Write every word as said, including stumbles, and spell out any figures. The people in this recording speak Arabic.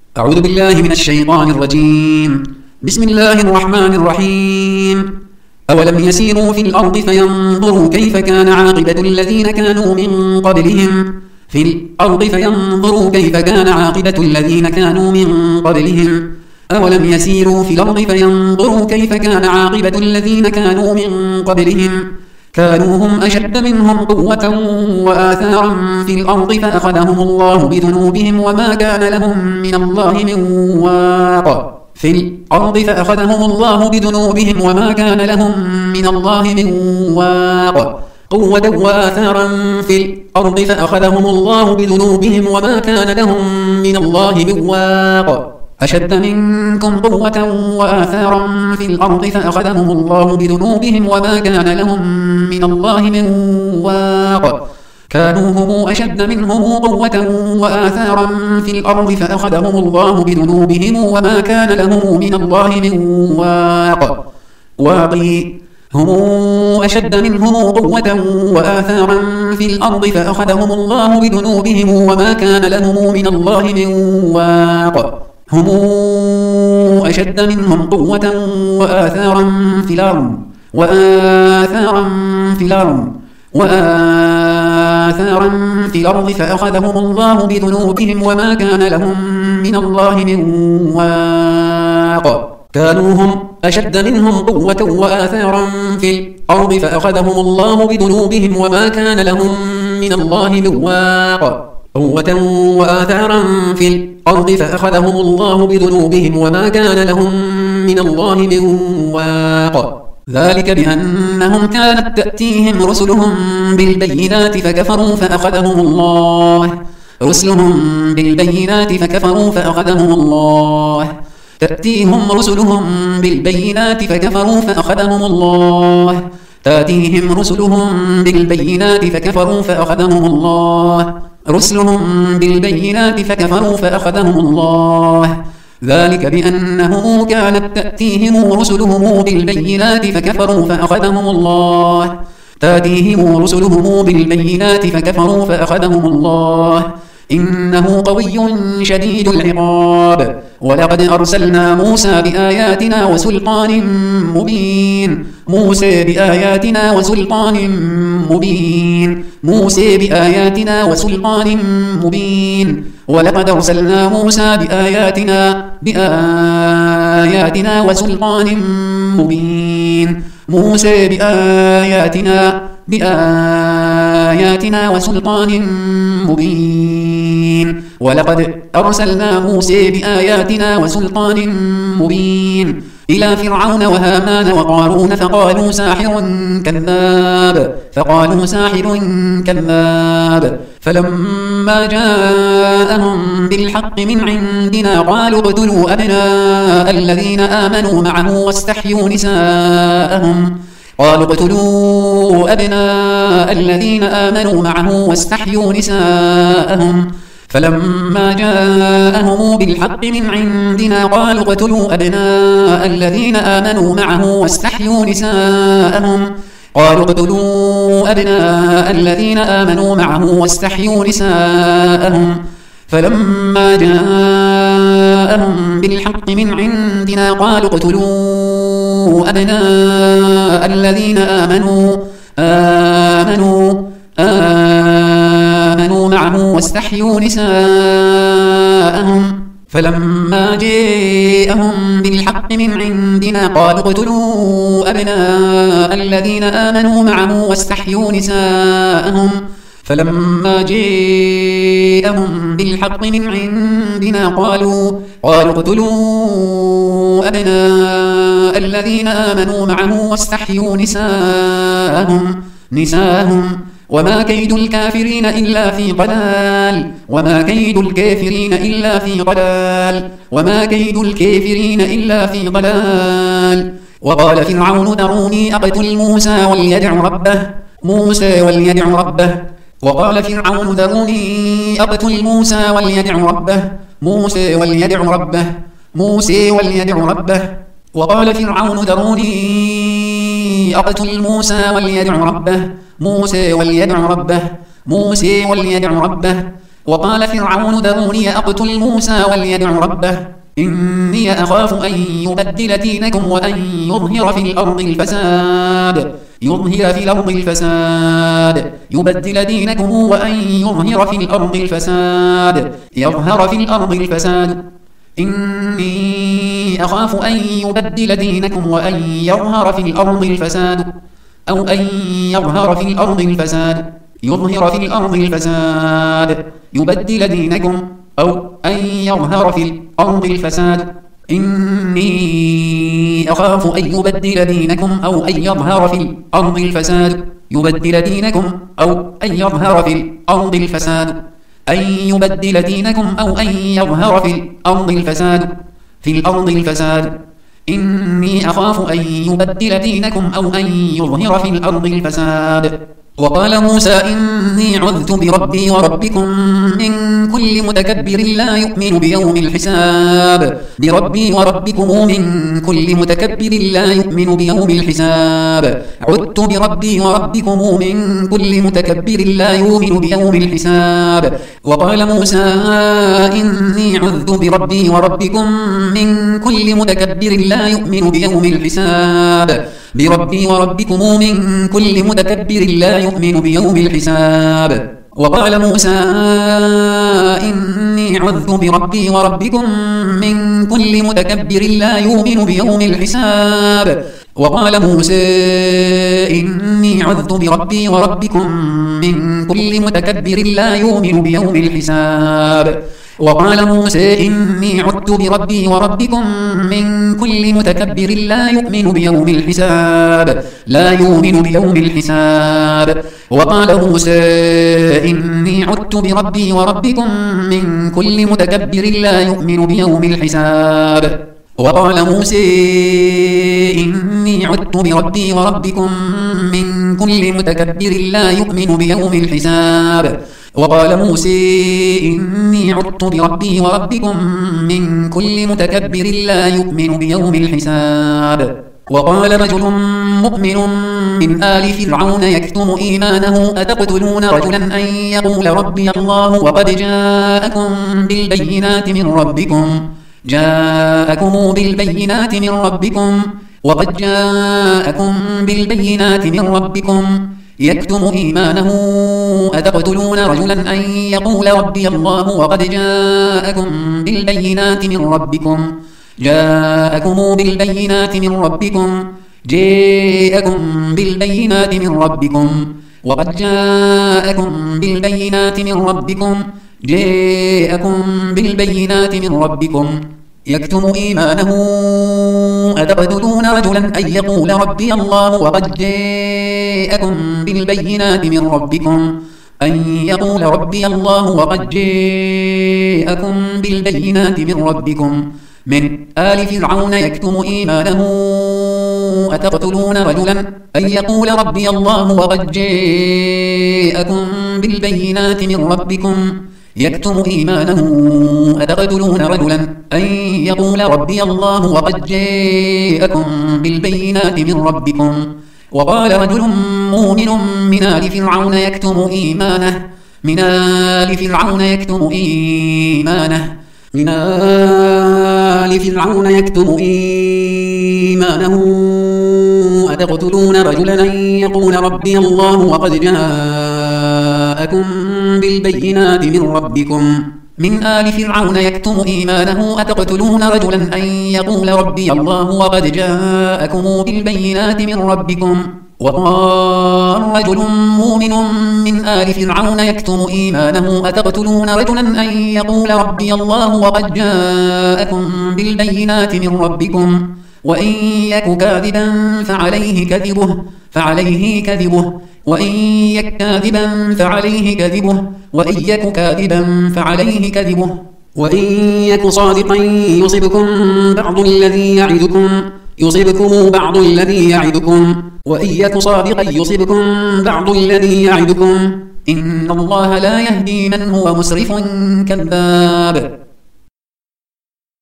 أعوذ بالله من الشيطان الرجيم. بسم الله الرحمن الرحيم. أولم يسيروا في الأرض فينظروا كيف كان عاقبة الذين كانوا من قبلهم في الأرض فينظروا كيف كان عاقبة الذين كانوا من قبلهم أولم يسيروا في الأرض فينظروا كيف كان عاقبة الذين كانوا من قبلهم كانوا هم أشد منهم قوة وآثارا في الأرض فأخذهم الله بذنوبهم وما كان لهم من الله من واق في الأرض فأخذهم الله بذنوبهم وما كان لهم من الله من واق قوة وآثارا في الأرض فأخذهم الله بذنوبهم وما كان لهم من الله من واق أشد منكم قوة وآثارا في الأرض فأخذهم الله بذنوبهم وما كان لهم من الله من واق كانوا هم أشد منهم قوة وآثارا في الأرض فأخذهم الله بذنوبهم وما كان لهم من الله من واق واقي هم أشد منهم قوة وآثارا في الأرض فأخذهم الله بذنوبهم وما كان لهم من الله من واق هم أشد منهم قوة وآثارا في الأرض وآثارا في الأرض وآثارا في الأرض فأخذهم الله بذنوبهم وما كان لهم من الله من واق كانوا هم أشد منهم قوة وآثارا في الأرض فأخذهم الله بذنوبهم وما كان لهم من الله من واق قوة وآثارا في الأرض فأخذهم الله بذنوبهم وما كان لهم من الله من واق ذلك بأنهم كانت تأتيهم رسلهم بالبينات فكفروا فأخذهم الله رسلهم بالبينات فكفروا فأخذهم الله تأتيهم رسلهم بالبينات فكفروا فأخذهم الله تأتيهم رسلهم بالبينات فكفروا فأخذهم الله رسلهم بالبينات فكفروا فأخذهم الله ذلك بأنه كانت تأتيهم رسلهم بالبينات فكفروا فأخذهم الله تأتيهم رسلهم بالبينات فكفروا فأخذهم الله إنه قوي شديد العقاب ولقد أرسلنا موسى بآياتنا وسلطان مبين موسى بآياتنا وسلطان مبين موسى بآياتنا وسلطان مبين ولقد أرسلنا موسى بآياتنا بآياتنا وسلطان مبين موسى بآياتنا بآياتنا وسلطان مبين ولقد أرسلنا موسى بآياتنا وسلطان مبين إلى فرعون وهامان وقارون فقالوا ساحر كذاب فقالوا ساحر كذاب فلما جاءهم بالحق من عندنا قالوا اقتلوا أبناء الذين آمنوا معه واستحيوا نساءهم قالوا اقتلوا أبناء الذين آمنوا معه واستحيوا نساءهم فلما جاءهم بالحق من عندنا قالوا اقتلوا أبناء الذين آمنوا معه واستحيوا نساءهم قالوا اقتلوا أبناء الذين آمنوا معه واستحيوا نساءهم فلما جاءهم بالحق من عندنا قالوا اقتلوا أبناء الذين آمنوا آمنوا آمنوا معه واستحيوا نساءهم فلما جاءهم بالحق من عندنا قالوا اقتلوا أبناء الذين آمنوا معه واستحيوا نساءهم فلما جاءهم بالحق من عندنا قالوا قالوا اقتلوا أبناء الذين آمنوا معه واستحيوا نساءهم نساءهم وما كيد الكافرين إلا في ضلال وما كيد الكافرين إلا في ضلال وما كيد الكافرين إلا في ضلال وقال فرعون ذروني أقتل موسى وليدع ربه موسى وليدع ربه وقال فرعون ذروني أقتل موسى وليدع ربه موسى وليدع ربه موسى وليدع ربه وقال فرعون ذروني أقتل موسى وليدع ربه موسى وليدع ربه موسى وليدع ربه وقال فرعون ذروني أقتل موسى وليدع ربه إني أخاف أن يبدل دينكم وأن يظهر في الأرض الفساد يظهر في الأرض الفساد يبدل دينكم وأن يظهر في الأرض الفساد يظهر في الأرض الفساد إني أخاف أن يبدل دينكم وأن يظهر في الأرض الفساد أو أن يظهر في الأرض الفساد يظهر في الأرض الفساد يبدل دينكم أو أن يظهر في الأرض الفساد إني أخاف أن يبدل دينكم أو أن يظهر في الأرض الفساد يبدل دينكم أو أن يظهر في الأرض الفساد أن يبدل دينكم أو أن يظهر في الأرض الفساد في الأرض الفساد إني أخاف أن يبدل دينكم أو أن يظهر في الأرض الفساد وقال موسى إني عذت بربي وربكم من كل متكبر لا يؤمن بيوم الحساب بربي وربكم من كل متكبر لا يؤمن بيوم الحساب عذت بربي وربكم من كل متكبر لا يؤمن بيوم الحساب وقال موسى إني عذت بربي وربكم من كل متكبر لا يؤمن بيوم الحساب بربي وربكم من كل متكبر لا يؤمن بيوم الحساب وقال موسى إني عذت بربي وربكم من كل متكبر لا يؤمن بيوم الحساب وقال موسى إني عذت بربي وربكم من كل متكبر لا يؤمن بيوم الحساب وقال موسى إني عذت بربي وربكم من كل متكبر لا يؤمن بيوم الحساب لا يؤمن بيوم الحساب وقال موسى إني عذت بربي وربكم من كل متكبر لا يؤمن بيوم الحساب وقال موسى إني عذت بربي وربكم من كل متكبر لا يؤمن بيوم الحساب وقال موسى إني عذت بربي وربكم من كل متكبر لا يؤمن بيوم الحساب وقال رجل مؤمن من آل فرعون يكتم إيمانه أتقتلون رجلا أن يقول ربي الله وقد جاءكم بالبينات من ربكم جاءكم بالبينات من ربكم وقد جاءكم بالبينات من ربكم يكتم إيمانه أتقتلون رجلا أن يقول ربي الله وقد جاءكم بالبينات من ربكم جاءكم بالبينات من ربكم جاءكم بالبينات من ربكم وقد جاءكم بالبينات من ربكم جاءكم بالبينات من ربكم يكتم إيمانه أتقتلون رجلا أن يقول ربي الله وقد جاءكم بالبينات من ربكم أن يقول ربي الله وقد جاءكم بالبينات من ربكم من آل فرعون يكتم إيمانه أتقتلون رجلا أن يقول ربي الله وقد جاءكم بالبينات من ربكم يكتم إيمانه أتقتلون رجلا أن يقول ربي الله وقد جاءكم بالبينات من ربكم وقال رجل مؤمن من آل فرعون يكتم إيمانه من آل فرعون يكتم إيمانه من آل فرعون يكتم إيمانه أتقتلون رجلا أن يقول ربي الله وقد جاءكم بالبينات من ربكم من آل فرعون يكتم إيمانه أتقتلون رجلا أن يقول ربي الله وقد جاءكم بالبينات من ربكم وقال رجل مؤمن من آل فرعون يكتم إيمانه أتقتلون رجلا أن يقول ربي الله وقد جاءكم بالبينات من ربكم وإن يك كاذبا فعليه كذبه فعليه كذبه وإن يك كاذبا فعليه كذبه وإن يك كاذبا فعليه كذبه وإن يك صادقا يصبكم بعض الذي يعدكم يصبكم بعض الذي يعدكم وإن يك صادقا يصبكم بعض الذي يعدكم إن الله لا يهدي من هو مسرف كذاب